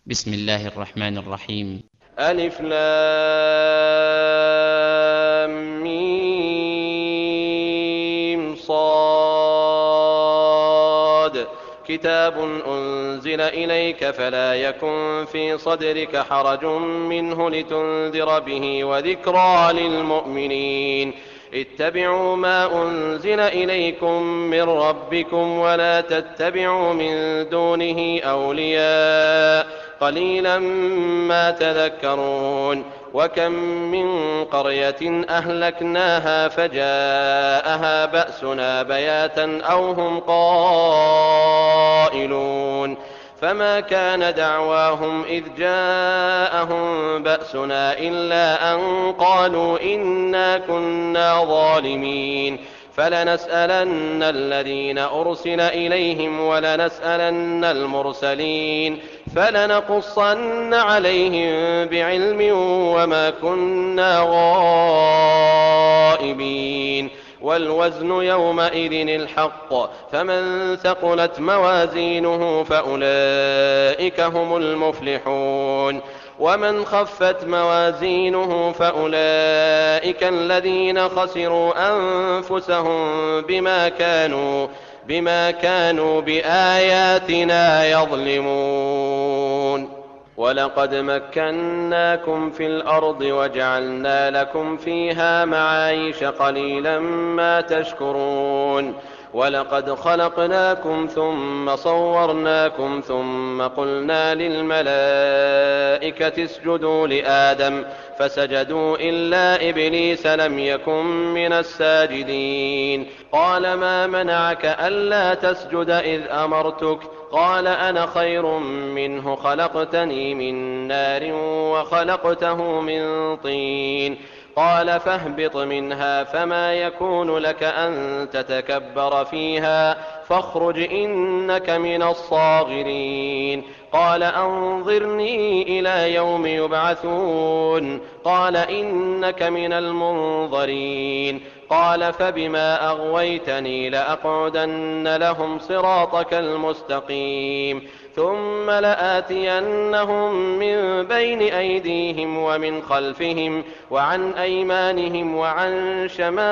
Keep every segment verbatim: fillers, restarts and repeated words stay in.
بسم الله الرحمن الرحيم. ألف لام ميم صاد كتاب أنزل إليك فلا يكن في صدرك حرج منه لتنذر به وذكرى للمؤمنين. اتبعوا ما أنزل إليكم من ربكم ولا تتبعوا من دونه أولياء قليلا ما تذكرون. وكم من قرية أهلكناها فجاءها بأسنا بياتا أو هم قائلون فما كان دعواهم إذ جاءهم بأسنا إلا أن قالوا إنا كنا ظالمين. فلنسألن الذين أرسل إليهم ولنسألن المرسلين فلنقصن عليهم بعلم وما كنا غائبين. والوزن يومئذ الحق فمن ثقلت موازينه فأولئك هم المفلحون ومن خفت موازينه فأولئك الذين خسروا أنفسهم بما كانوا بما كانوا بآياتنا يظلمون. ولقد مكناكم في الأرض وجعلنا لكم فيها معايش قليلا ما تشكرون. ولقد خلقناكم ثم صورناكم ثم قلنا للملائكة اسجدوا لآدم فسجدوا إلا إبليس لم يكن من الساجدين. قال ما منعك ألا تسجد إذ أمرتك؟ قال أنا خير منه خلقتني من نار وخلقته من طين. قال فاهبط منها فما يكون لك أن تتكبر فيها فاخرج إنك من الصاغرين. قال أنظرني إلى يوم يبعثون. قال إنك من المنظرين. قال فبما أغويتني لأقعدن لهم صراطك المستقيم ثم لآتينهم من بين أيديهم ومن خلفهم وعن أيمانهم وعن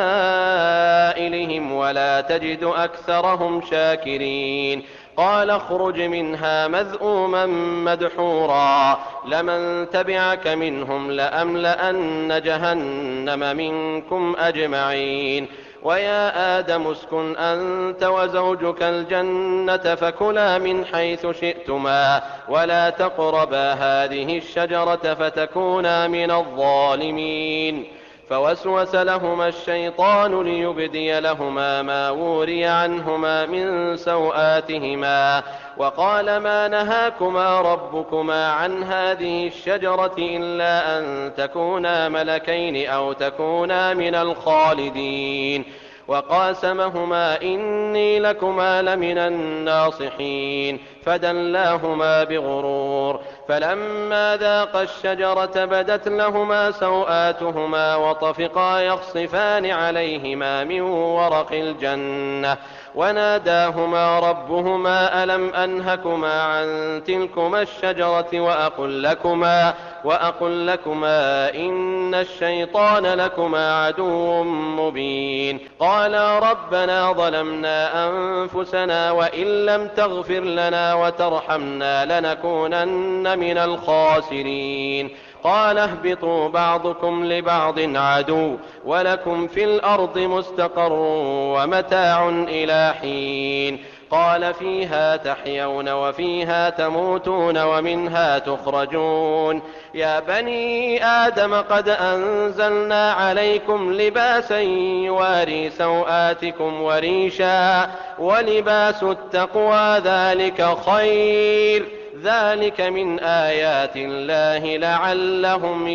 شمائلهم ولا تجد أكثرهم شاكرين. قال اخرج منها مذءوما مدحورا لمن تبعك منهم لأملأن جهنم منكم أجمعين. ويا آدم اسكن أنت وزوجك الجنة فكلا من حيث شئتما ولا تقربا هذه الشجرة فتكونا من الظالمين. فوسوس لهما الشيطان ليبدي لهما ما وري عنهما من سوآتهما وقال ما نهاكما ربكما عن هذه الشجرة إلا أن تكونا ملكين أو تكونا من الخالدين. وقاسمهما إني لكما لمن الناصحين فدلاهما بغرور. فلما ذاقا الشجرة بدت لهما سوآتهما وطفقا يخصفان عليهما من ورق الجنة وناداهما ربهما ألم أنهكما عن تلكما الشجرة وأقل لكما, وأقل لكما إن الشيطان لكما عدو مبين. قالا ربنا ظلمنا أنفسنا وإن لم تغفر لنا وترحمنا لنكونن من الخاسرين. قال اهبطوا بعضكم لبعض عدو ولكم في الأرض مستقر ومتاع إلى حين. قال فيها تحيون وفيها تموتون ومنها تخرجون. يا بني آدم قد أنزلنا عليكم لباسا يواري سوآتكم وريشا ولباس التقوى ذلك خير ذلك من آيات الله لعلهم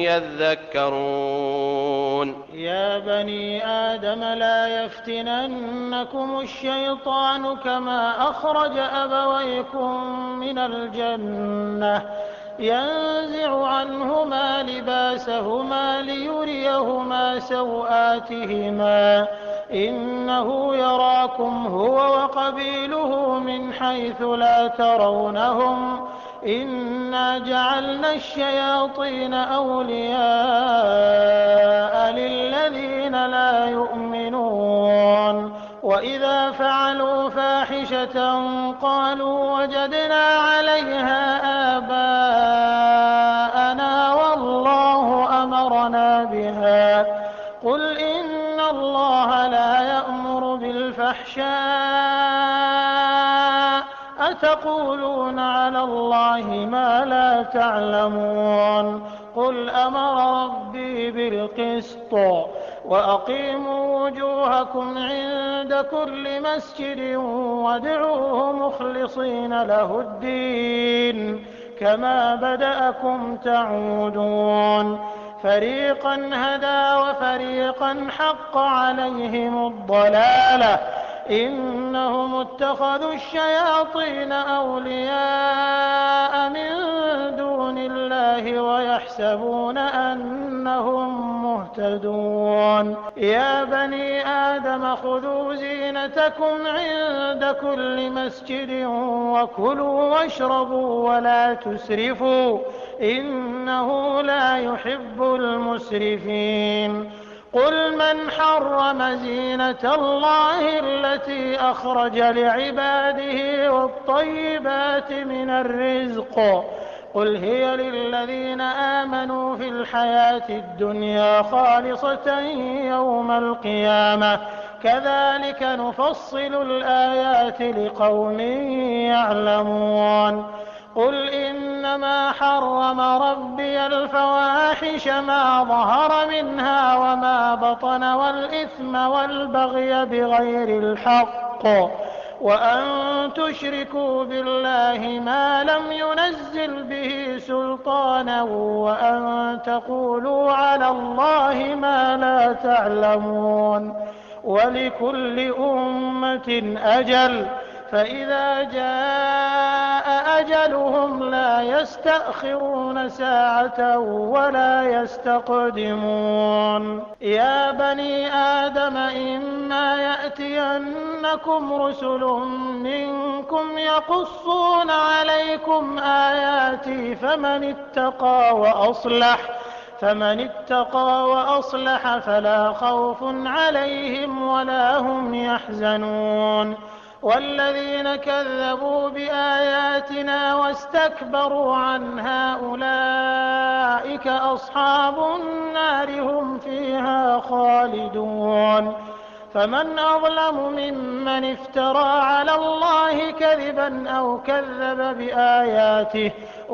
يذكرون. يا بني آدم لا يفتننكم الشيطان كما أخرج أبويكم من الجنة ينزع عنهما لباسهما ليريهما سوآتهما إنه يراكم هو وقبيله من حيث لا ترونهم إنا جعلنا الشياطين أولياء للذين لا يؤمنون وإذا فعلوا فاحشة قالوا وجدنا عليها آباءنا والله أمرنا بها قل إن الله لا يأمر بالفحشاء أتقولون على الله ما لا تعلمون قل أمر ربي بالقسط وأقيموا وجوهكم عند كل مسجد وادعوه مخلصين له الدين كما بدأكم تعودون فريقا هدى وفريقا حق عليهم الضلالة إنهم اتخذوا الشياطين أولياء من دون الله ويحسبون أنهم مهتدون يا بني آدم خذوا زينتكم عند كل مسجد وكلوا واشربوا ولا تسرفوا إنه لا يحب المسرفين قل من حرم زينة الله التي أخرج لعباده والطيبات من الرزق قل هي للذين آمنوا في الحياة الدنيا خالصة يوم القيامة كذلك نفصل الآيات لقوم يعلمون قل إنما حرم ربي الفواحش ما ظهر منها وما بطن والإثم والبغي بغير الحق وأن تشركوا بالله ما لم ينزل به سلطانا وأن تقولوا على الله ما لا تعلمون ولكل أمة أجل فإذا جاء أجلهم لا يستأخرون ساعة ولا يستقدمون يا بني آدم إما يأتينكم رسل منكم يقصون عليكم آياتي فمن اتقى وأصلح فمن اتقى وأصلح فلا خوف عليهم ولا هم يحزنون والذين كذبوا بآياتنا واستكبروا عنها أولئك أصحاب النار هم فيها خالدون فمن أظلم ممن افترى على الله كذبا أو كذب بآياته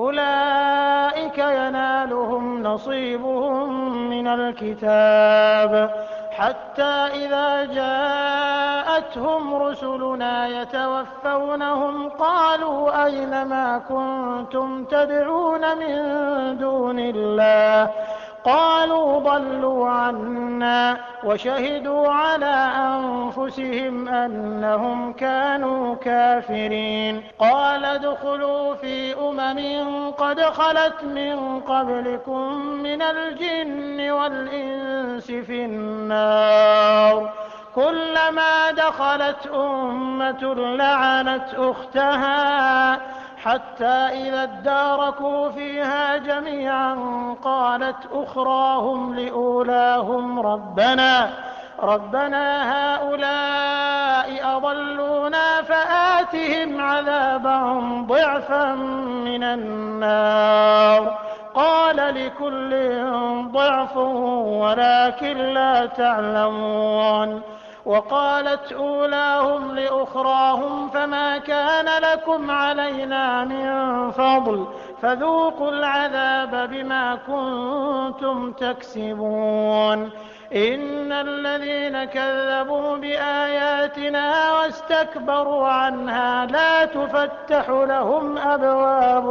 أولئك ينالهم نصيبهم من الكتاب حتى إذا جاءتهم رسلنا يتوفونهم قالوا أين ما كنتم تدعون من دون الله قالوا ضلوا عنا وشهدوا على أنفسهم أنهم كانوا كافرين قال ادخلوا في أمم قد خلت من قبلكم من الجن والإنس في النار كلما دخلت أمة لعنت أختها حتى إذا اداركوا فيها جميعا قالت أخراهم لأولاهم ربنا ربنا هؤلاء أضلونا فآتهم عذابا ضعفا من النار قال لكل ضعف ولكن لا تعلمون وقالت أولاهم لأخراهم فما كان لكم علينا من فضل فذوقوا العذاب بما كنتم تكسبون إن الذين كذبوا بآياتنا واستكبروا عنها لا تفتح لهم أبواب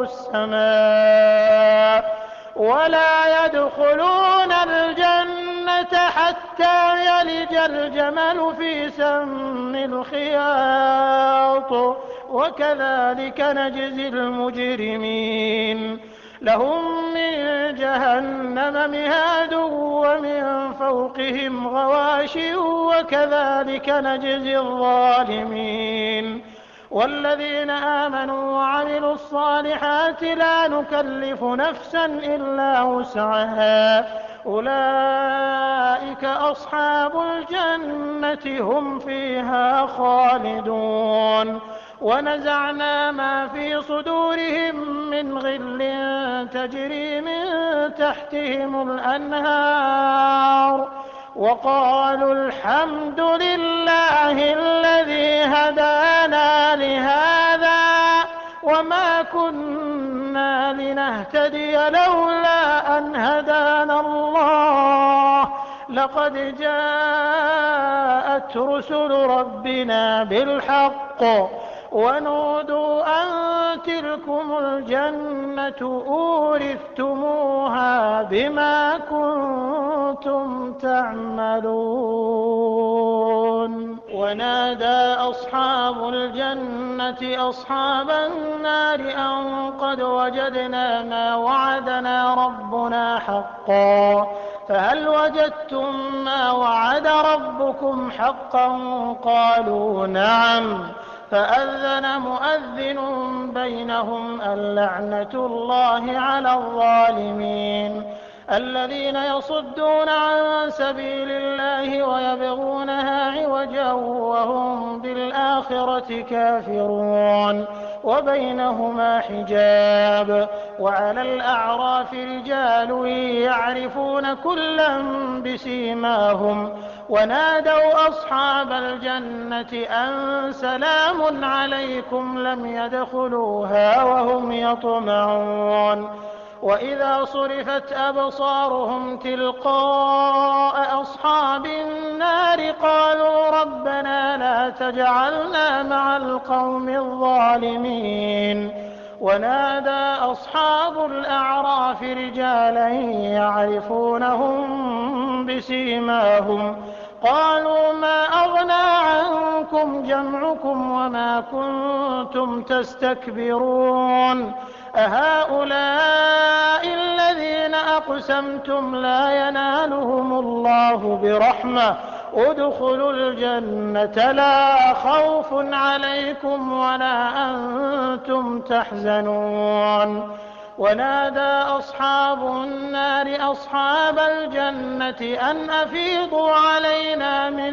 السماء ولا يدخلون الجنة حتى يلج الجمل في سم الخياط وكذلك نجزي المجرمين لهم من جهنم مهاد ومن فوقهم غواش وكذلك نجزي الظالمين والذين آمنوا وعملوا الصالحات لا نكلف نفسا إلا وسعها أولئك أصحاب الجنة هم فيها خالدون ونزعنا ما في صدورهم من غل تجري من تحتهم الأنهار وقالوا الحمد لله الذي هدانا لهذا وما كنا لنهتدي لولا أن هدانا الله لقد جاءت رسل ربنا بالحق ونودوا أن تلكم الجنة أورثتموها بما كنتم تعملون ونادى أصحاب الجنة أصحاب النار أن قد وجدنا ما وعدنا ربنا حقا فهل وجدتم ما وعد ربكم حقا قالوا نعم فأذن مؤذن بينهم اللعنة الله على الظالمين الذين يصدون عن سبيل الله ويبغونها عوجا وهم بالآخرة كافرون وبينهما حجاب وعلى الأعراف رجال يعرفون كلا بسيماهم ونادوا أصحاب الجنة أن سلام عليكم لم يدخلوها وهم يطمعون وإذا صرفت أبصارهم تلقاء أصحاب النار قالوا ربنا لا تجعلنا مع القوم الظالمين ونادى أصحاب الأعراف رجالا يعرفونهم بسيماهم قالوا ما أغنى عنكم جمعكم وما كنتم تستكبرون أهؤلاء الذين أقسمتم لا ينالهم الله برحمة ادخلوا الجنة لا خوف عليكم ولا أنتم تحزنون ونادى أصحاب النار أصحاب الجنة أن أفيضوا علينا من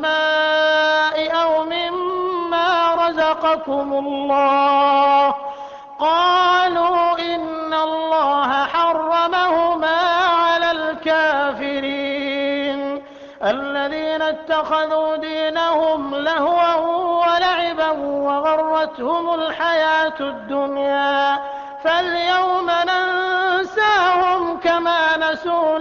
الماء أو مما رزقكم الله قالوا إن الله حرمهما على الكافرين الذين اتخذوا دينهم لهوا ولعبا وغرتهم الحياة الدنيا فاليوم ننساهم كما نسوا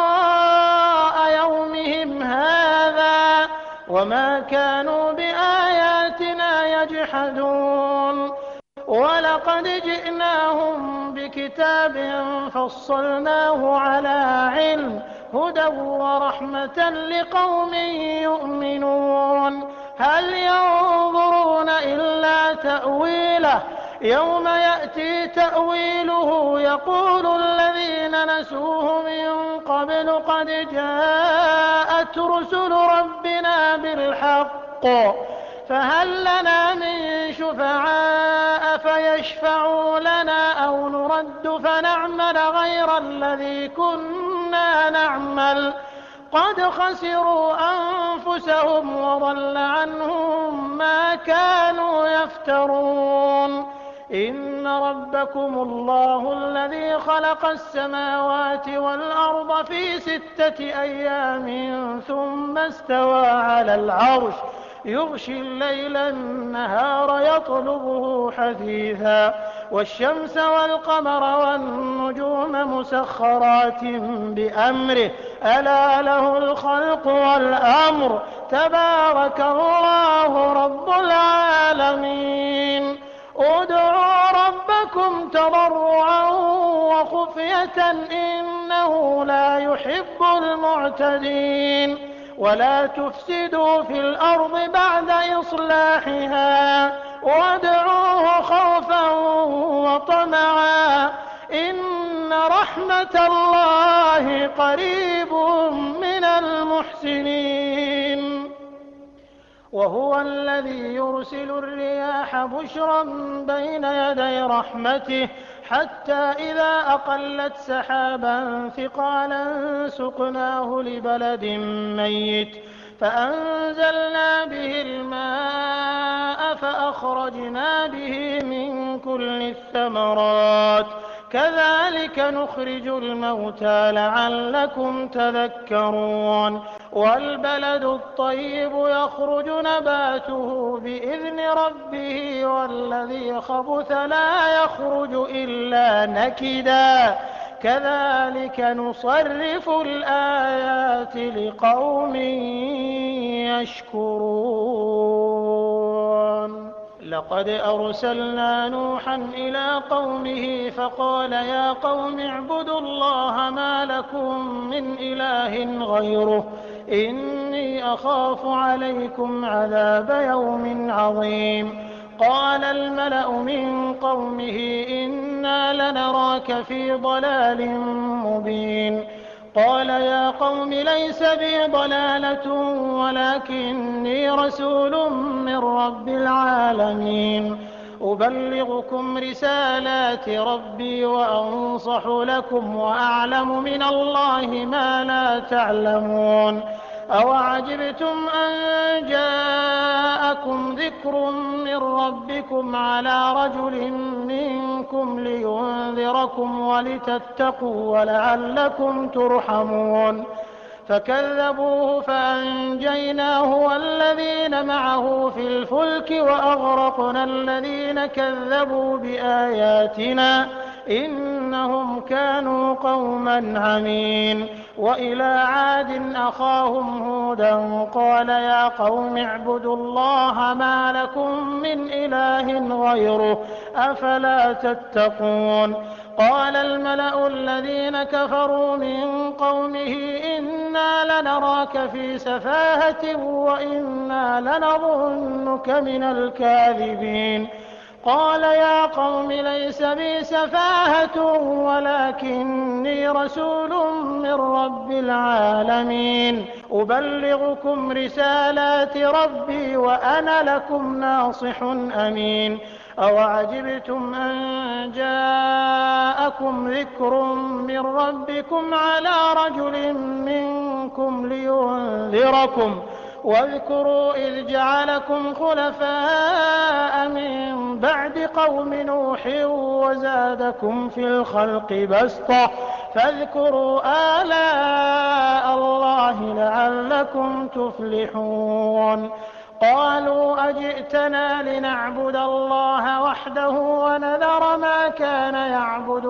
لقاء يومهم هذا وما كانوا بآياتنا يجحدون ولقد جئناهم بكتاب فصلناه على علم هدى ورحمة لقوم يؤمنون هل ينظرون إلا تأويله يوم يأتي تأويله يقول الذين نسوه من قبل قد جاءت رسل ربنا بالحق فهل لنا من شفعاء فيشفعوا لنا أو نرد فنعمل غير الذي كنا نعمل قد خسروا أنفسهم وضل عنهم ما كانوا يفترون إن ربكم الله الذي خلق السماوات والأرض في ستة أيام ثم استوى على العرش يغشي الليل النهار يطلبه حثيثا والشمس والقمر والنجوم مسخرات بأمره ألا له الخلق والأمر تبارك الله رب العالمين ادعوا ربكم تضرعا وخفية إنه لا يحب المعتدين ولا تفسدوا في الأرض بعد إصلاحها وادعوه خوفا وطمعا إن رحمة الله قريب من المحسنين وهو الذي يرسل الرياح بشرا بين يدي رحمته حتى إذا أقلت سحابا ثقالا سقناه لبلد ميت فأنزلنا به الماء فأخرجنا به من كل الثمرات كذلك نخرج الموتى لعلكم تذكرون والبلد الطيب يخرج نباته بإذن ربه والذي خبث لا يخرج إلا نكدا كذلك نصرف الآيات لقوم يشكرون لقد أرسلنا نوحا إلى قومه فقال يا قوم اعبدوا الله ما لكم من إله غيره إني أخاف عليكم عذاب يوم عظيم قال الملأ من قومه إنا لنراك في ضلال مبين قال يا قوم ليس بي ضلالة ولكني رسول من رب العالمين أبلغكم رسالات ربي وأنصح لكم وأعلم من الله ما لا تعلمون أوعجبتم أن جاءكم ذكر من ربكم على رجل منكم لينذركم ولتتقوا ولعلكم ترحمون فكذبوه فأنجيناه والذين معه في الفلك وأغرقنا الذين كذبوا بآياتنا إنهم كانوا قوما عمين وإلى عاد أخاهم هودا قال يا قوم اعبدوا الله ما لكم من إله غيره أفلا تتقون قال الملأ الذين كفروا من قومه إنا لنراك في سفاهة وإنا لنظنك من الكاذبين قال يا قوم ليس بي سفاهة ولكني رسول من رب العالمين أبلغكم رسالات ربي وأنا لكم ناصح أمين أوعجبتم أن جاءكم ذكر من ربكم على رجل منكم لينذركم واذكروا إذ جعلكم خلفاء من بعد قوم نوح وزادكم في الخلق بسطة فاذكروا آلاء الله لعلكم تفلحون قالوا أجئتنا لنعبد الله وحده ونذر ما كان يعبد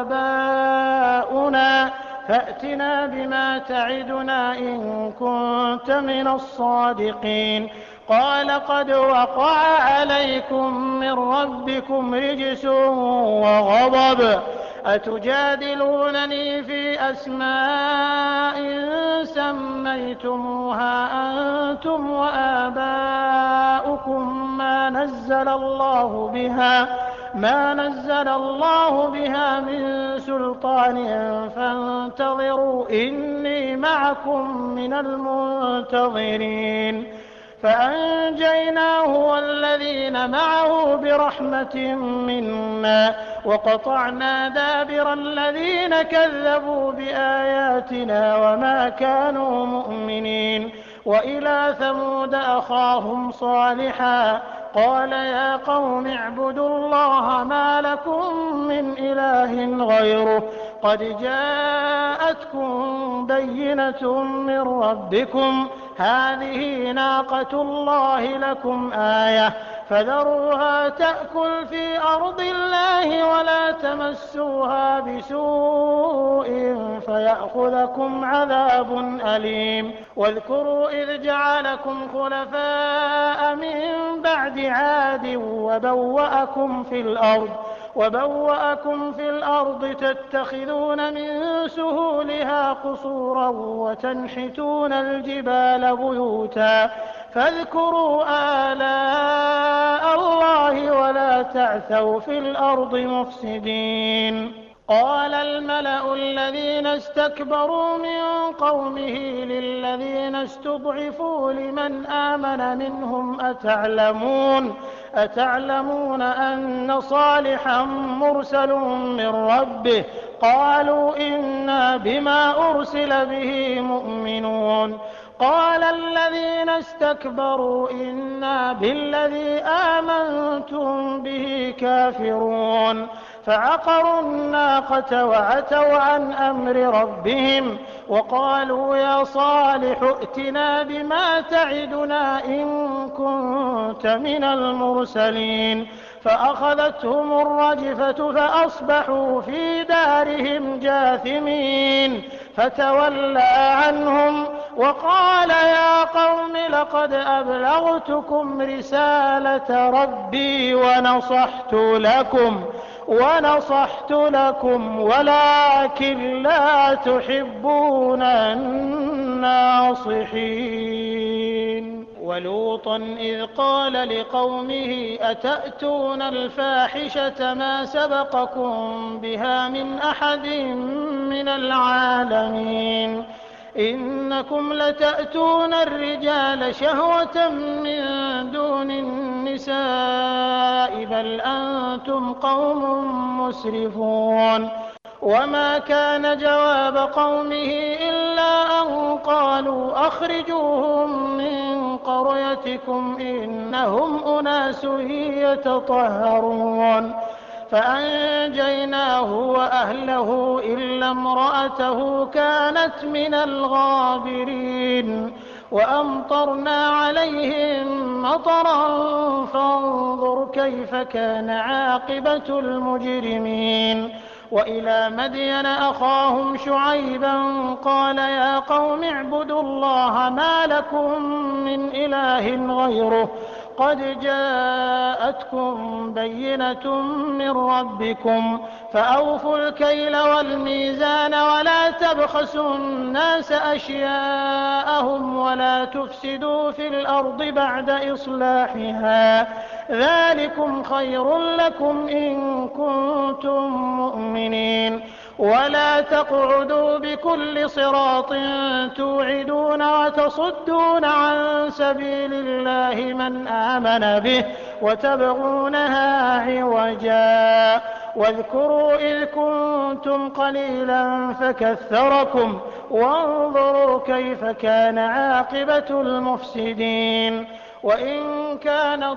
آباؤنا فأتنا بما تعدنا إن كنت من الصادقين قال قد وقع عليكم من ربكم رجس وغضب أتجادلونني في أسماء سميتموها أنتم وآباؤكم ما نزل الله بها ما نزل الله بها من سلطان فانتظروا إني معكم من المنتظرين فأنجيناه والذين معه برحمة منا وقطعنا دابر الذين كذبوا بآياتنا وما كانوا مؤمنين وإلى ثمود أخاهم صالحا قال يا قوم اعبدوا الله ما لكم من إله غيره قد جاءتكم بينة من ربكم هذه ناقة الله لكم آية فذروها تأكل في أرض الله ولا تمسوها بسوء فيأخذكم عذاب أليم واذكروا إذ جعلكم خلفاء من بعد عاد وبوأكم في الأرض وبوأكم في الأرض تتخذون من سهولها قصورا وتنحتون الجبال بيوتا فاذكروا آلاء الله ولا تعثوا في الأرض مفسدين قال الملأ الذين استكبروا من قومه للذين استضعفوا لمن آمن منهم أتعلمون أتعلمون أن صالحا مرسل من ربه قالوا إنا بما أرسل به مؤمنون قال الذين استكبروا إنا بالذي آمنتم به كافرون فعقروا الناقة وعتوا عن أمر ربهم وقالوا يا صالح ائتنا بما تعدنا إن كنت من المرسلين فأخذتهم الرجفة فأصبحوا في دارهم جاثمين فتولى عنهم وقال يا قوم لقد أبلغتكم رسالة ربي ونصحت لكم ونصحت لكم ولكن لا تحبون الناصحين. ولوطا إذ قال لقومه أتأتون الفاحشة ما سبقكم بها من أحد من العالمين إنكم لتأتون الرجال شهوة من دون النساء بل أنتم قوم مسرفون. وما كان جواب قومه إلا أن قالوا أخرجوهم من قريتكم إنهم أناس يتطهرون فأنجيناه وأهله إلا امرأته كانت من الغابرين وأمطرنا عليهم مطرا فانظر كيف كان عاقبة المجرمين. وإلى مدين أخاهم شعيبا قال يا قوم اعبدوا الله ما لكم من إله غيره قد جاءتكم بينة من ربكم فأوفوا الكيل والميزان ولا تبخسوا الناس أشياءهم ولا تفسدوا في الأرض بعد إصلاحها ذلكم خير لكم إن كنتم مؤمنين. ولا تقعدوا بكل صراط توعدون وتصدون عن سبيل الله من آمن به وتبغونها عوجا واذكروا إذ كنتم قليلا فكثركم وانظروا كيف كان عاقبة المفسدين. وإن كان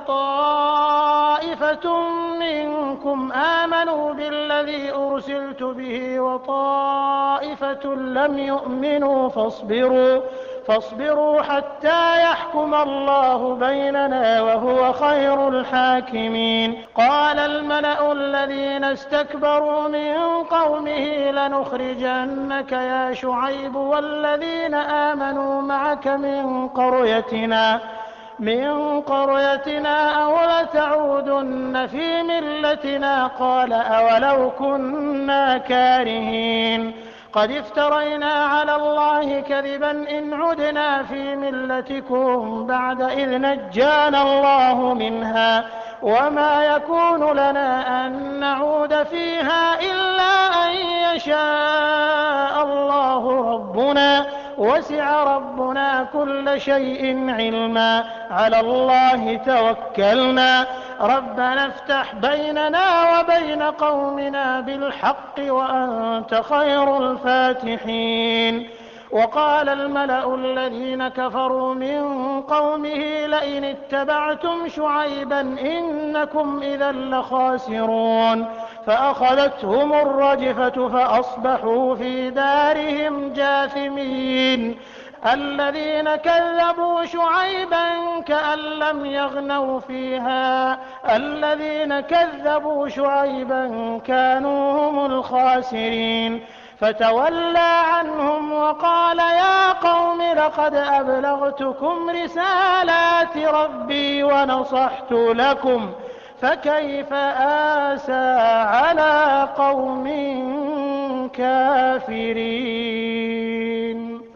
طائفة منكم آمنوا بالذي أرسلت به وطائفة لم يؤمنوا فاصبروا فاصبروا حتى يحكم الله بيننا وهو خير الحاكمين. قال الملأ الذين استكبروا من قومه لنخرجنك يا شعيب والذين آمنوا معك من قريتنا من قريتنا أو لتعودن في ملتنا قال أولو كنا كارهين قد افترينا على الله كذبا إن عدنا في ملتكم بعد إذ نجانا الله منها وما يكون لنا أن نعود فيها إلا أن يشاء الله ربنا وسع ربنا كل شيء علما على الله توكلنا ربنا افتح بيننا وبين قومنا بالحق وأنت خير الفاتحين. وقال الملأ الذين كفروا من قومه لئن اتبعتم شعيبا إنكم إذا لخاسرون فأخذتهم الرجفة فأصبحوا في دارهم جاثمين. الذين كذبوا شعيبا كأن لم يغنوا فيها الذين كذبوا شعيبا كانوا هم الخاسرين فتولى عنهم وقال يا قوم لقد أبلغتكم رسالات ربي ونصحت لكم فكيف آسى على قوم كافرين.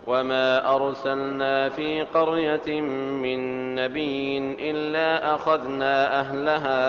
وما أرسلنا في قرية من نبي إلا أخذنا أهلها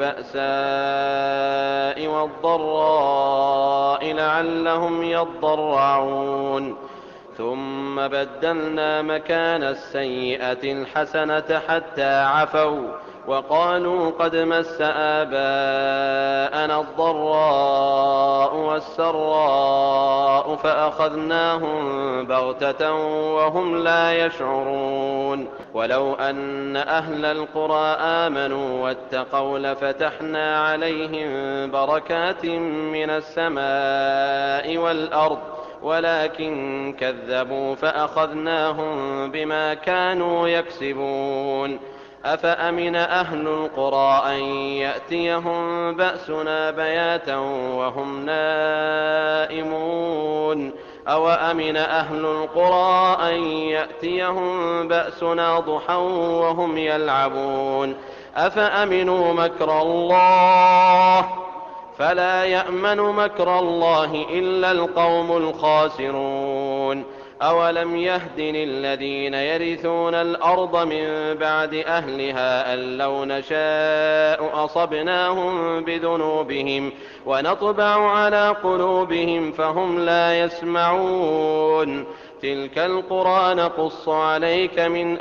بالبأساء والضراء لعلهم يضرعون ثم بدلنا مكان السيئة الحسنة حتى عفوا وقالوا قد مس آباءنا الضراء والسراء فأخذناهم بغتة وهم لا يشعرون ولو أن أهل القرى آمنوا واتقوا لفتحنا عليهم بركات من السماء والأرض ولكن كذبوا فأخذناهم بما كانوا يكسبون أفأمن أهل القرى أن يأتيهم بأسنا بياتا وهم نائمون أوأمن أهل القرى أن يأتيهم بأسنا ضحى وهم يلعبون أفأمنوا مكر الله فلا يأمن مكر الله إلا القوم الخاسرون أولم يهد للذين يرثون الأرض من بعد أهلها أن لو نشاء أصبناهم بذنوبهم ونطبع على قلوبهم فهم لا يسمعون تلك القرى نقص عليك من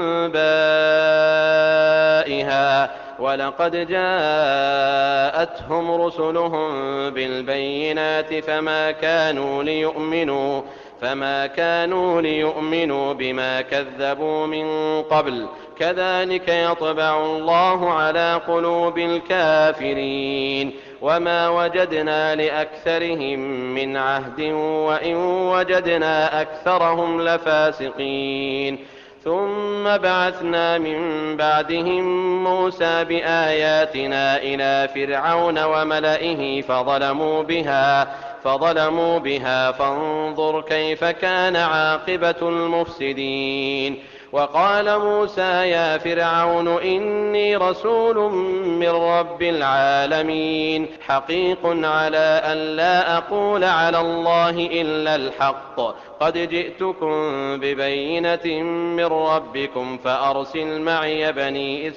أنبائها ولقد جاءتهم رسلهم بالبينات فما كانوا ليؤمنوا فما كانوا ليؤمنوا بما كذبوا من قبل كذلك يطبع الله على قلوب الكافرين وما وجدنا لأكثرهم من عهد وإن وجدنا أكثرهم لفاسقين ثم بعثنا من بعدهم موسى بآياتنا إلى فرعون وملئه فظلموا بها فظلموا بها فانظر كيف كان عاقبة المفسدين وقال موسى يا فرعون إني رسول من رب العالمين حقيق على أن لا أقول على الله إلا الحق قد جئتكم ببينة من ربكم فأرسل معي بني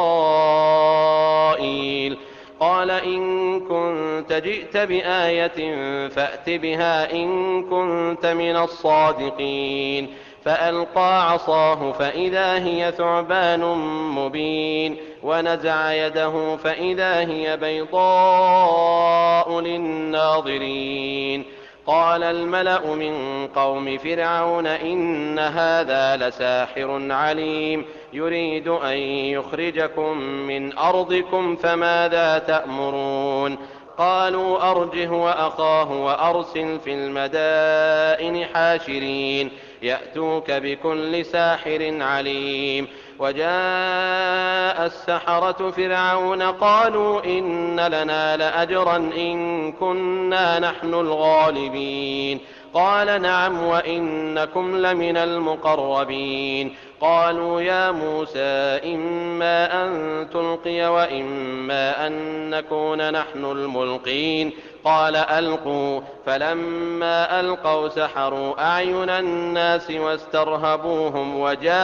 إسرائيل قال إن كنت جئت بآية فأت بها إن كنت من الصادقين فألقى عصاه فإذا هي ثعبان مبين ونزع يده فإذا هي بيضاء للناظرين قال الملأ من قوم فرعون إن هذا لساحر عليم يريد أن يخرجكم من أرضكم فماذا تأمرون قالوا أرجه وأخاه وأرسل في المدائن حاشرين يأتوك بكل ساحر عليم وجاء السحرة فرعون قالوا إن لنا لأجرا إن كنا نحن الغالبين قال نعم وإنكم لمن المقربين قالوا يا موسى إما أن تلقي وإما أن نكون نحن الملقين قال ألقوا فلما ألقوا سحروا أعين الناس واسترهبوهم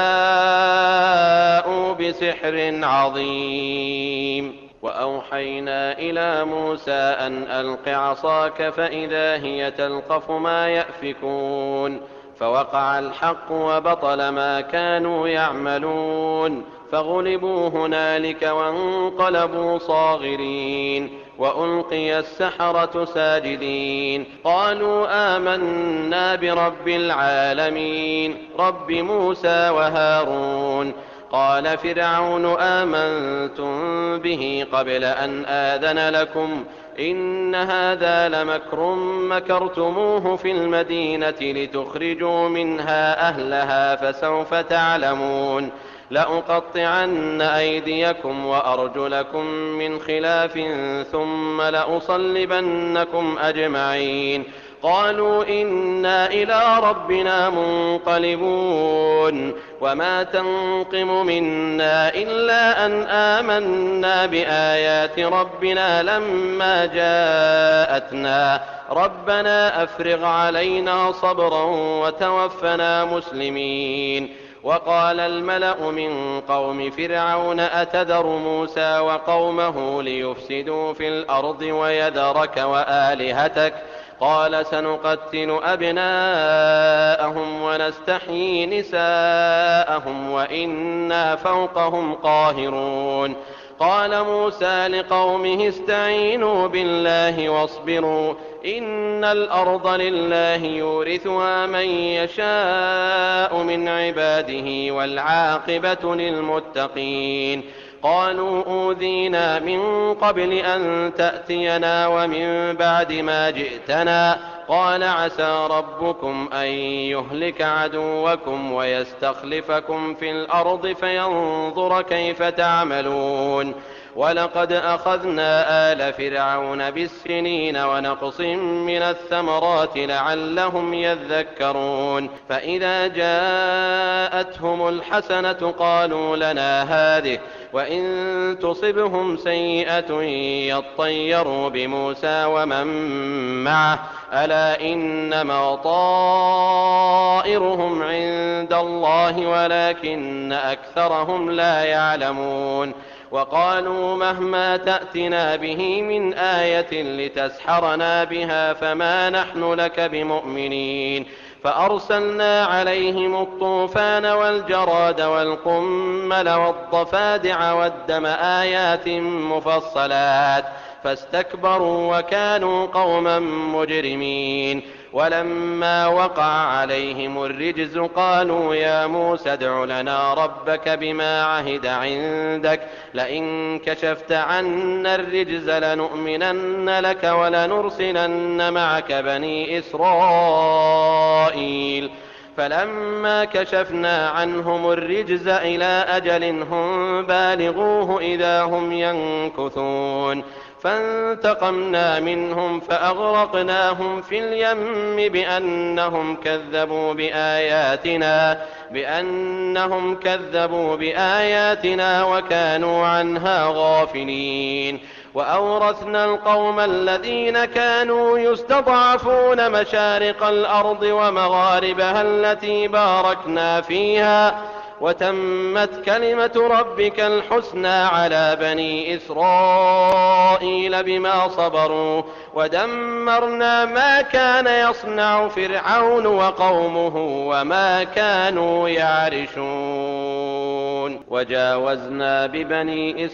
وجاءوا بسحر عظيم وأوحينا إلى موسى أن ألق عصاك فإذا هي تلقف ما يأفكون فوقع الحق وبطل ما كانوا يعملون فغلبوا هنالك وانقلبوا صاغرين وألقي السحرة ساجدين قالوا آمنا برب العالمين رب موسى وهارون قال فرعون آمنتم به قبل أن آذن لكم إن هذا لمكر مكرتموه في المدينة لتخرجوا منها أهلها فسوف تعلمون لأقطعن أيديكم وأرجلكم من خلاف ثم لأصلبنكم أجمعين قالوا إنا إلى ربنا منقلبون وما تنقم منا إلا أن آمنا بآيات ربنا لما جاءتنا ربنا أفرغ علينا صبرا وتوفنا مسلمين. وقال الملأ من قوم فرعون أتذر موسى وقومه ليفسدوا في الأرض ويذرك وآلهتك قال سنقتل أبناءهم ونستحيي نساءهم وإنا فوقهم قاهرون. قال موسى لقومه استعينوا بالله واصبروا إن الأرض لله يورثها من يشاء من عباده والعاقبة للمتقين. قالوا أوذينا من قبل أن تأتينا ومن بعد ما جئتنا قال عسى ربكم أن يهلك عدوكم ويستخلفكم في الأرض فينظر كيف تعملون. ولقد أخذنا آل فرعون بالسنين ونقص من الثمرات لعلهم يذكرون. فإذا جاءتهم الحسنة قالوا لنا هذه وإن تصبهم سيئة يطيروا بموسى ومن معه ألا إنما طائرهم عند الله ولكن أكثرهم لا يعلمون. وقالوا مهما تأتنا به من آية لتسحرنا بها فما نحن لك بمؤمنين. فأرسلنا عليهم الطوفان والجراد والقمل والضفادع والدم آيات مفصلات فاستكبروا وكانوا قوما مجرمين. ولما وقع عليهم الرجز قالوا يا موسى ادع لنا ربك بما عهد عندك لئن كشفت عنا الرجز لنؤمنن لك ولنرسلن معك بني إسرائيل. فلما كشفنا عنهم الرجز إلى أجل هم بالغوه إذا هم ينكثون. فانتقمنا منهم فأغرقناهم في اليم بأنهم كذبوا بآياتنا بأنهم كذبوا بآياتنا وكانوا عنها غافلين. وأورثنا القوم الذين كانوا يستضعفون مشارق الأرض ومغاربها التي باركنا فيها وتمت كلمة ربك الحسنى على بني إسرائيل بما صبروا ودمرنا ما كان يصنع فرعون وقومه وما كانوا يعرشون. وجاوزنا ببني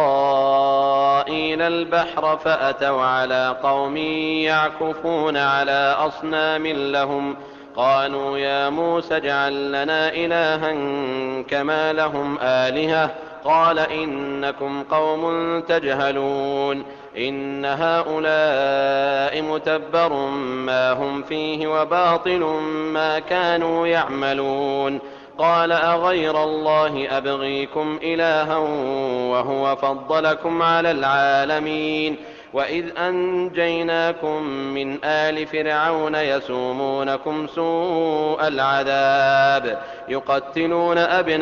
إسرائيل البحر فأتوا على قوم يعكفون على أصنام لهم قالوا يا موسى اجعل لنا إلها كما لهم آلهة قال إنكم قوم تجهلون إن هؤلاء متبر ما هم فيه وباطل ما كانوا يعملون. قال أغير الله أبغيكم إلها وهو فضلكم على العالمين. وإذ أنجيناكم من آل فرعون يسومونكم سوء العذاب يقتلون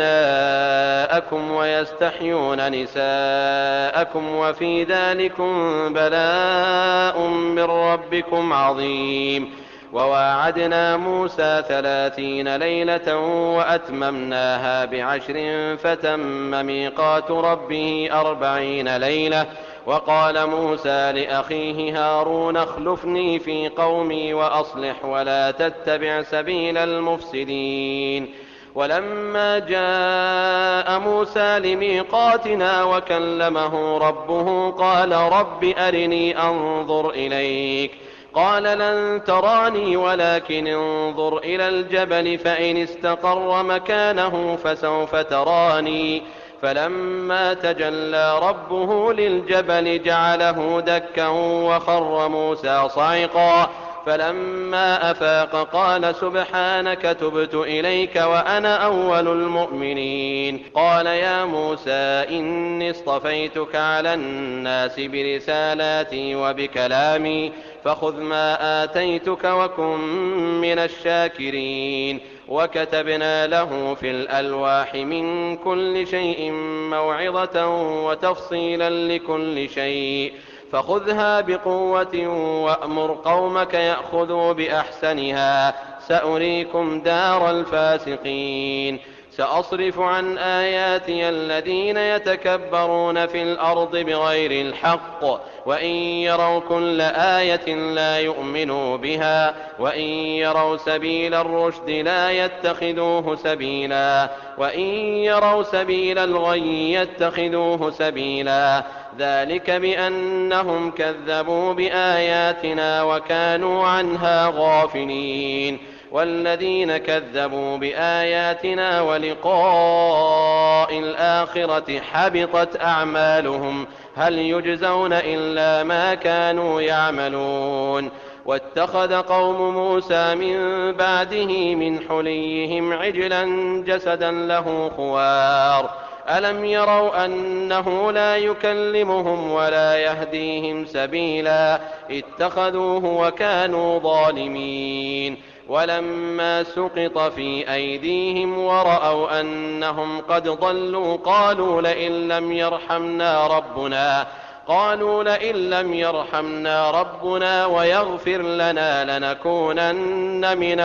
أبناءكم ويستحيون نساءكم وفي ذلكم بلاء من ربكم عظيم. وواعدنا موسى ثلاثين ليلة وأتممناها بعشر فتم ميقات ربه أربعين ليلة. وقال موسى لأخيه هارون اخلفني في قومي وأصلح ولا تتبع سبيل المفسدين. ولما جاء موسى لميقاتنا وكلمه ربه قال رب أرني أنظر إليك قال لن تراني ولكن انظر إلى الجبل فإن استقر مكانه فسوف تراني. فلما تجلى ربه للجبل جعله دكا وخر موسى صعقا. فلما أفاق قال سبحانك تبت إليك وأنا أول المؤمنين. قال يا موسى إني اصطفيتك على الناس برسالاتي وبكلامي فخذ ما آتيتك وكن من الشاكرين. وكتبنا له في الألواح من كل شيء موعظة وتفصيلا لكل شيء فخذها بقوة وأمر قومك يأخذوا بأحسنها سأريكم دار الفاسقين. سأصرف عن آياتي الذين يتكبرون في الأرض بغير الحق وإن يروا كل آية لا يؤمنوا بها وإن يروا سبيل الرشد لا يتخذوه سبيلا وإن يروا سبيل الغي يتخذوه سبيلا ذلك بأنهم كذبوا بآياتنا وكانوا عنها غافلين. والذين كذبوا بآياتنا ولقاء الآخرة حبطت أعمالهم هل يجزون إلا ما كانوا يعملون. واتخذ قوم موسى من بعده من حليهم عجلا جسدا له خوار ألم يروا أنه لا يكلمهم ولا يهديهم سبيلا اتخذوه وكانوا ظالمين. ولما سقط في أيديهم ورأوا أنهم قد ضلوا قالوا لئن لم يرحمنا ربنا قالوا لئن لم يرحمنا ربنا ويغفر لنا لنكونن من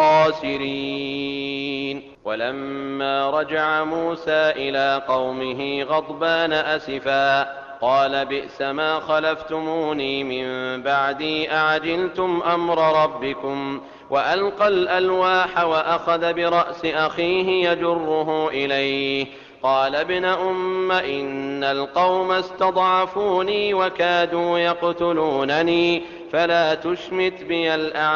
الخاسرين. ولما رجع موسى إلى قومه غضبان أسفا قال بئس ما خلفتموني من بعدي أعجلتم أمر ربكم وألقى الألواح وأخذ برأس أخيه يجره إليه قال ابن أم إن القوم استضعفوني وكادوا يقتلونني فلا تشمت بي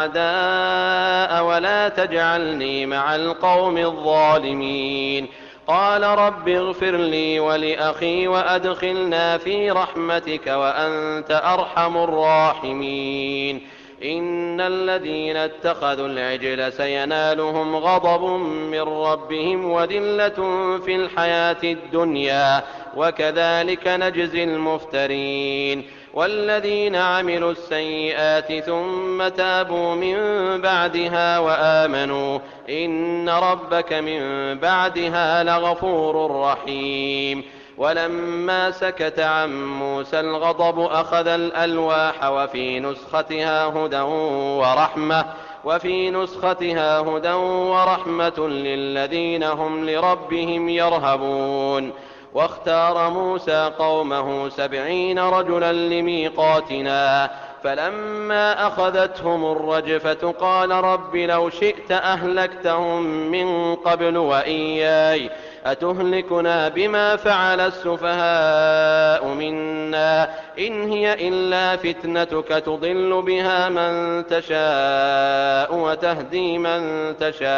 الأعداء ولا تجعلني مع القوم الظالمين. قال رب اغفر لي ولأخي وأدخلنا في رحمتك وأنت أرحم الراحمين. إن الذين اتخذوا العجل سينالهم غضب من ربهم وذلة في الحياة الدنيا وكذلك نجزي المفترين. والذين عملوا السيئات ثم تابوا من بعدها وآمنوا إن ربك من بعدها لغفور رحيم. ولما سكت عن موسى الغضب أخذ الألواح وفي نسختها هدى ورحمة وفي نسختها هدى ورحمة للذين هم لربهم يرهبون. واختار موسى قومه سبعين رجلا لميقاتنا فلما أخذتهم الرجفة قال رب لو شئت أهلكتهم من قبل وإياي أتهلكنا بما فعل السفهاء منا إن هي إلا فتنتك تضل بها من تشاء وتهدي من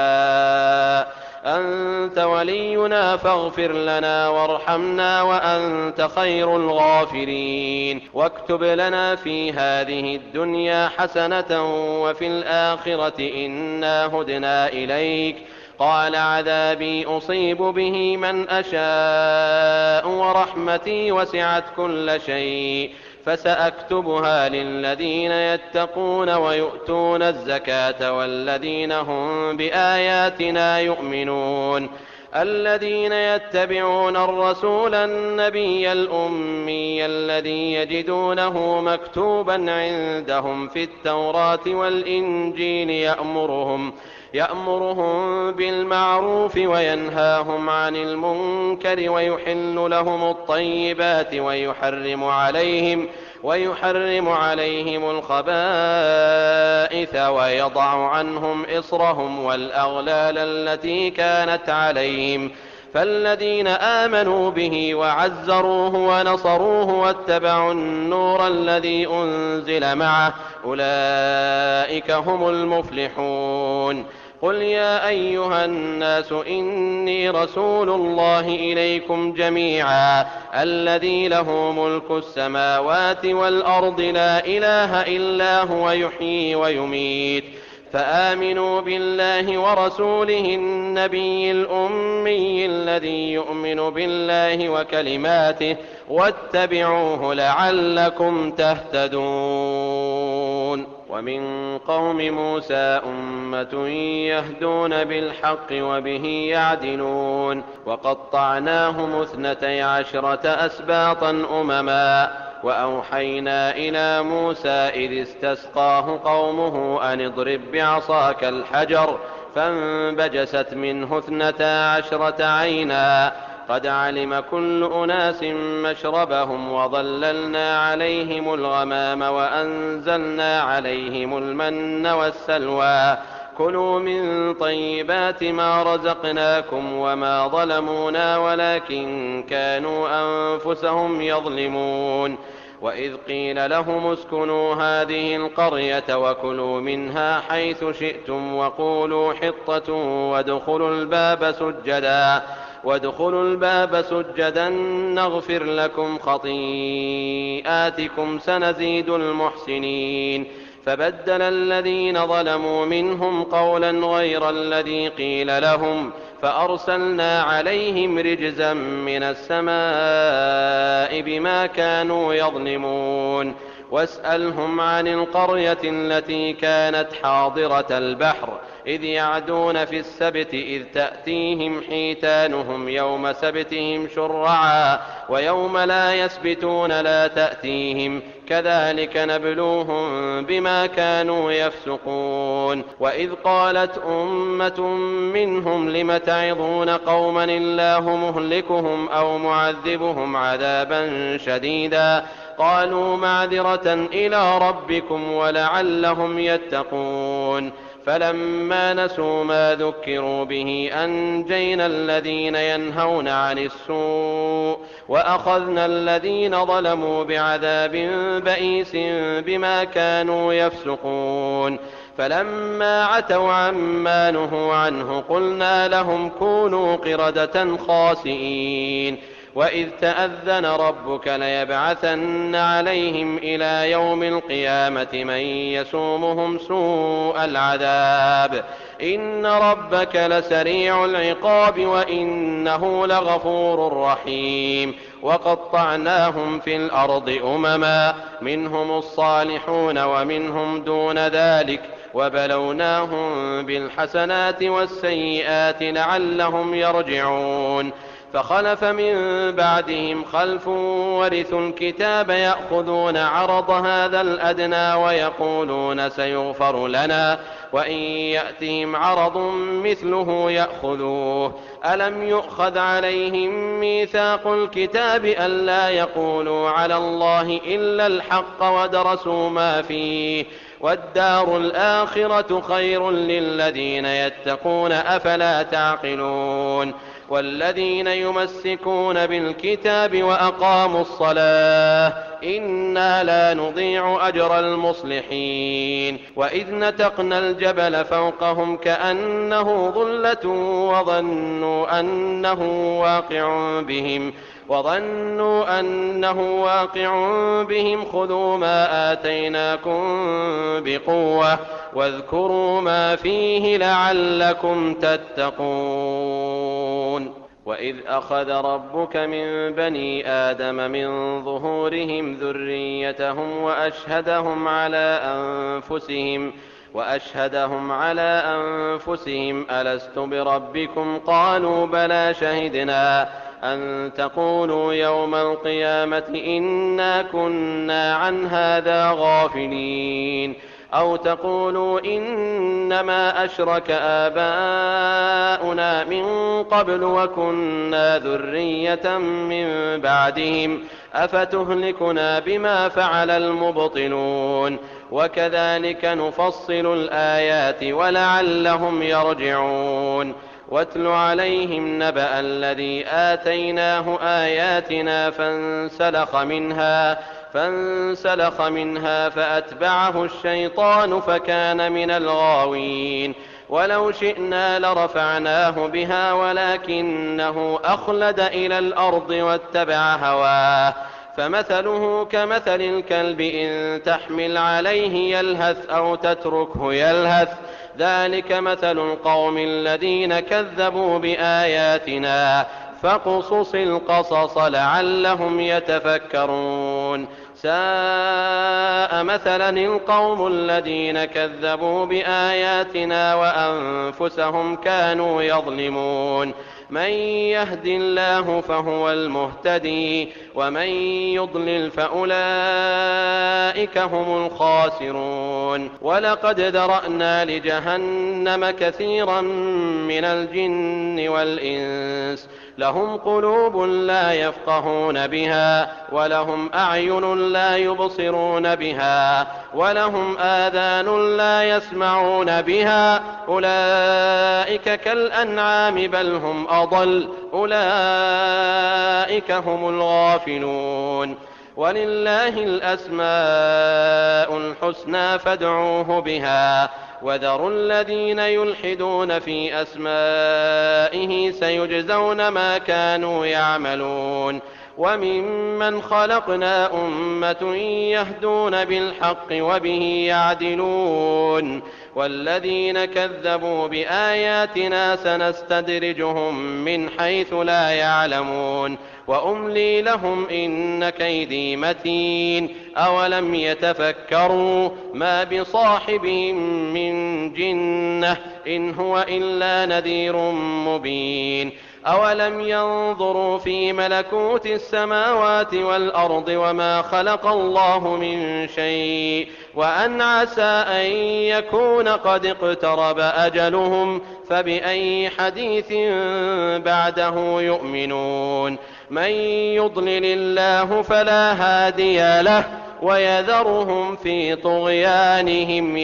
تشاء أنت ولينا فاغفر لنا وارحمنا وأنت خير الغافرين. واكتب لنا في هذه الدنيا حسنة وفي الآخرة إنا هدنا إليك قال عذابي أصيب به من أشاء ورحمتي وسعت كل شيء فسأكتبها للذين يتقون ويؤتون الزكاة والذين هم بآياتنا يؤمنون. الذين يتبعون الرسول النبي الأمي الذي يجدونه مكتوبا عندهم في التوراة والإنجيل يأمرهم يأمرهم بالمعروف وينهاهم عن المنكر ويحل لهم الطيبات ويحرم عليهم ويحرم عليهم الخبائث ويضع عنهم إصرهم والأغلال التي كانت عليهم. فالذين آمنوا به وعزروه ونصروه واتبعوا النور الذي أنزل معه أولئك هم المفلحون. قل يا أيها الناس إني رسول الله إليكم جميعا الذي له ملك السماوات والأرض لا إله إلا هو يحيي ويميت فآمنوا بالله ورسوله النبي الأمي الذي يؤمن بالله وكلماته واتبعوه لعلكم تهتدون. ومن قوم موسى أمة يهدون بالحق وبه يعدلون وقطعناهم اثنتي عشرة أسباطا أمما وأوحينا إلى موسى إذ استسقاه قومه أن اضرب بعصاك الحجر فانبجست منه اثنتا عشرة عينا قد علم كل أناس مشربهم وظللنا عليهم الغمام وأنزلنا عليهم المن والسلوى كلوا من طيبات ما رزقناكم وما ظلمونا ولكن كانوا أنفسهم يظلمون وإذ قيل لهم اسكنوا هذه القرية وكلوا منها حيث شئتم وقولوا حطة وادخلوا الباب سجدا وادخلوا الباب سجدا نغفر لكم خطيئاتكم سنزيد المحسنين فبدل الذين ظلموا منهم قولا غير الذي قيل لهم فأرسلنا عليهم رجزا من السماء بما كانوا يظلمون واسألهم عن القرية التي كانت حاضرة البحر إذ يعدون في السبت إذ تأتيهم حيتانهم يوم سبتهم شرعا ويوم لا يسبتون لا تأتيهم كذلك نبلوهم بما كانوا يفسقون وإذ قالت أمة منهم لم تعظون قوما الله مهلكهم أو معذبهم عذابا شديدا قالوا معذرة إلى ربكم ولعلهم يتقون فلما نسوا ما ذكروا به أنجينا الذين ينهون عن السوء وأخذنا الذين ظلموا بعذاب بئيس بما كانوا يفسقون فلما عتوا عما نهوا عنه قلنا لهم كونوا قردة خاسئين وإذ تأذن ربك ليبعثن عليهم إلى يوم القيامة من يسومهم سوء العذاب إن ربك لسريع العقاب وإنه لغفور رحيم وقطعناهم في الأرض أمما منهم الصالحون ومنهم دون ذلك وبلوناهم بالحسنات والسيئات لعلهم يرجعون فخلف من بعدهم خلف ورثوا الكتاب يأخذون عرض هذا الأدنى ويقولون سيغفر لنا وإن يأتهم عرض مثله يأخذوه ألم يؤخذ عليهم ميثاق الكتاب ألا يقولوا على الله إلا الحق ودرسوا ما فيه والدار الآخرة خير للذين يتقون أفلا تعقلون والذين يمسكون بالكتاب وأقاموا الصلاة إنا لا نضيع أجر المصلحين وإذ نتقنا الجبل فوقهم كأنه ظلة وظنوا أنه واقع بهم وظنوا أنه واقع بهم خذوا ما آتيناكم بقوة واذكروا ما فيه لعلكم تتقون وإذ أخذ ربك من بني آدم من ظهورهم ذريتهم وأشهدهم على أنفسهم وأشهدهم على أنفسهم ألست بربكم قالوا بلى شهدنا أن تقولوا يوم القيامة إنا كنا عن هذا غافلين أو تقولوا إنما أشرك آباؤنا من قبل وكنا ذرية من بعدهم أفتهلكنا بما فعل المبطلون وكذلك نفصل الآيات ولعلهم يرجعون واتل عليهم نبأ الذي آتيناه آياتنا فانسلخ منها فانسلخ منها فأتبعه الشيطان فكان من الغاوين ولو شئنا لرفعناه بها ولكنه أخلد إلى الأرض واتبع هواه فمثله كمثل الكلب إن تحمل عليه يلهث أو تتركه يلهث ذلك مثل القوم الذين كذبوا بآياتنا فاقصص القصص لعلهم يتفكرون ساء مثلا القوم الذين كذبوا بآياتنا وأنفسهم كانوا يظلمون من يهد الله فهو المهتدي ومن يضلل فأولئك هم الخاسرون ولقد ذرأنا لجهنم كثيرا من الجن والإنس لهم قلوب لا يفقهون بها ولهم أعين لا يبصرون بها ولهم آذان لا يسمعون بها أولئك كالأنعام بل هم أضل أولئك هم الغافلون ولله الأسماء الحسنى فادعوه بها وذروا الذين يلحدون في أسمائه سيجزون ما كانوا يعملون وممن خلقنا أمة يهدون بالحق وبه يعدلون والذين كذبوا بآياتنا سنستدرجهم من حيث لا يعلمون وأملي لهم إن كيدي متين أولم يتفكروا ما بصاحبهم من جنة إن هو إلا نذير مبين أولم ينظروا في ملكوت السماوات والأرض وما خلق الله من شيء وأن عسى أن يكون قد اقترب أجلهم فبأي حديث بعده يؤمنون من يضلل الله فلا هادي له ويذرهم في طغيانهم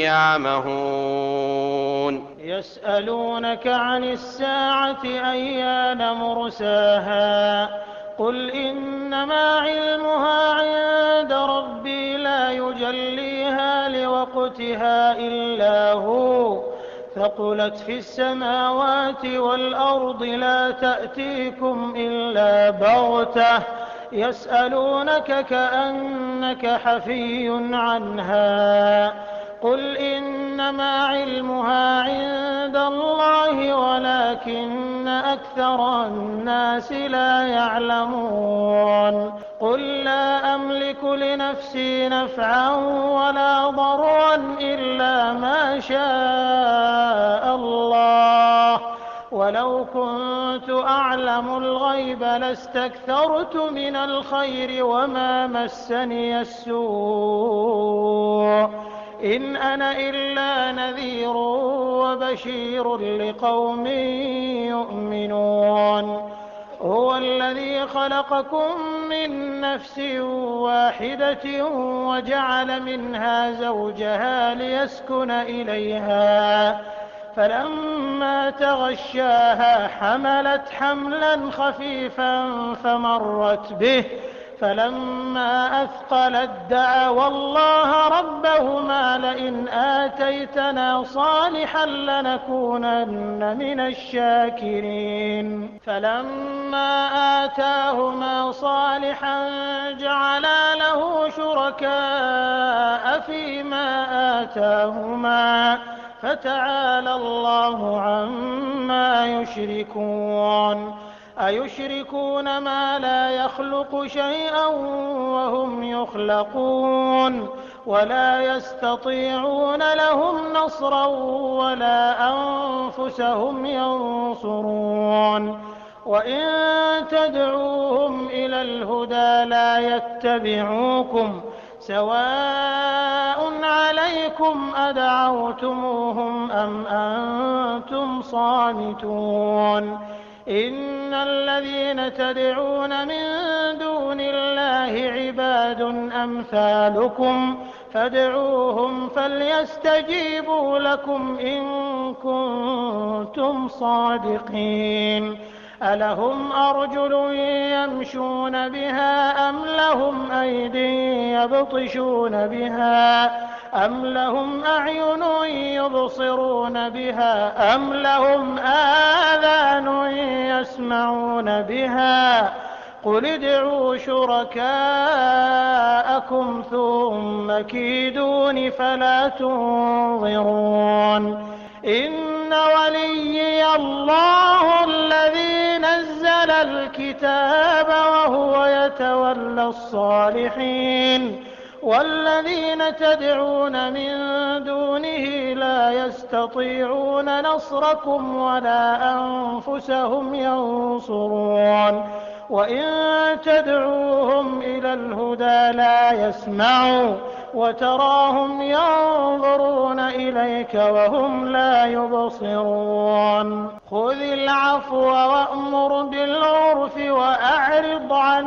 يعمهون يسألونك عن الساعة أيان مرساها قل إنما علمها عند ربي لا يجليها لوقتها إلا هو ثقلت في السماوات والأرض لا تأتيكم إلا بغتة يسألونك كأنك حفي عنها قل إنما علمها عند الله ولكن أكثر الناس لا يعلمون قل لا أملك لنفسي نفعا ولا ضرا إلا ما شاء الله ولو كنت أعلم الغيب لاستكثرت من الخير وما مسني السوء إن أنا إلا نذير وبشير لقوم يؤمنون هو الذي خلقكم من نفس واحدة وجعل منها زوجها ليسكن إليها فلما تغشاها حملت حملا خفيفا فمرت به فلما أثقلت دعوا الله ربهما لئن آتيتنا صالحا لنكونن من الشاكرين فلما آتاهما صالحا جعلا له شركاء فيما آتاهما فتعالى الله عما يشركون أيشركون ما لا يخلق شيئا وهم يخلقون ولا يستطيعون لهم نصرا ولا أنفسهم ينصرون وإن تدعوهم إلى الهدى لا يتبعوكم سواء عليكم أدعوتموهم أم أنتم صامتون إن الذين تدعون من دون الله عباد أمثالكم فادعوهم فليستجيبوا لكم إن كنتم صادقين ألهم أرجل يمشون بها أم لهم أيد يبطشون بها أم لهم أعين يبصرون بها أم لهم آذان يسمعون بها قل ادعوا شركاءكم ثم كيدون فلا تنظرون إن وليي الله الذي نزل الكتاب وهو يتولى الصالحين والذين تدعون من دونه لا يستطيعون نصركم ولا أنفسهم ينصرون وإن تدعوهم إلى الهدى لا يسمعوا وتراهم ينظرون إليك وهم لا يبصرون خذ العفو وأمر بالعرف وأعرض عن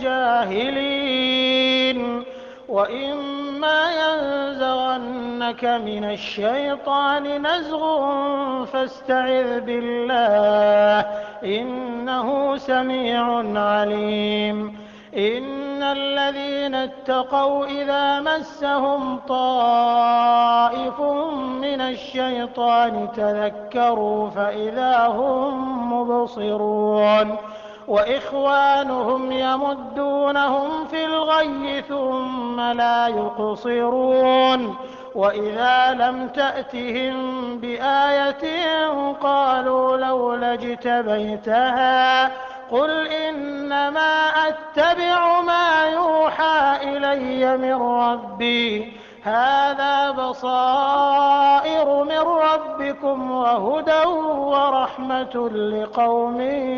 الجاهلين وإما ينزغنك من الشيطان نزغ فاستعذ بالله إنه سميع عليم إن الذين اتقوا إذا مسهم طائف من الشيطان تذكروا فإذا هم مبصرون وإخوانهم يمدونهم في الغي ثم لا يقصرون وإذا لم تأتهم بآية قالوا لولا اجتبيتها قل إنما أتبع ما يوحى إلي من ربي هذا بصائر من ربكم وهدى ورحمة لقوم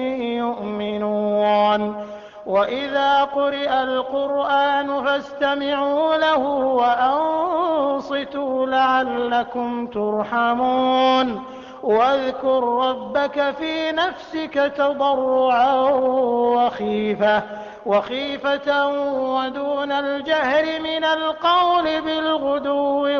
يؤمنون وإذا قرئ القرآن فاستمعوا له وأنصتوا لعلكم ترحمون واذكر ربك في نفسك تضرعا وخيفة وخيفة ودون الجهر من القول بالغدو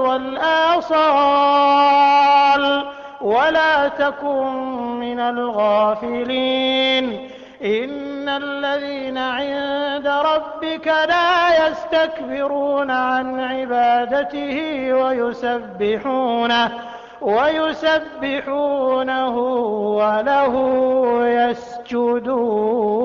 والآصال ولا تكن من الغافلين إن الذين عند ربك لا يستكبرون عن عبادته ويسبحونه ويسبحونه وله يسجدون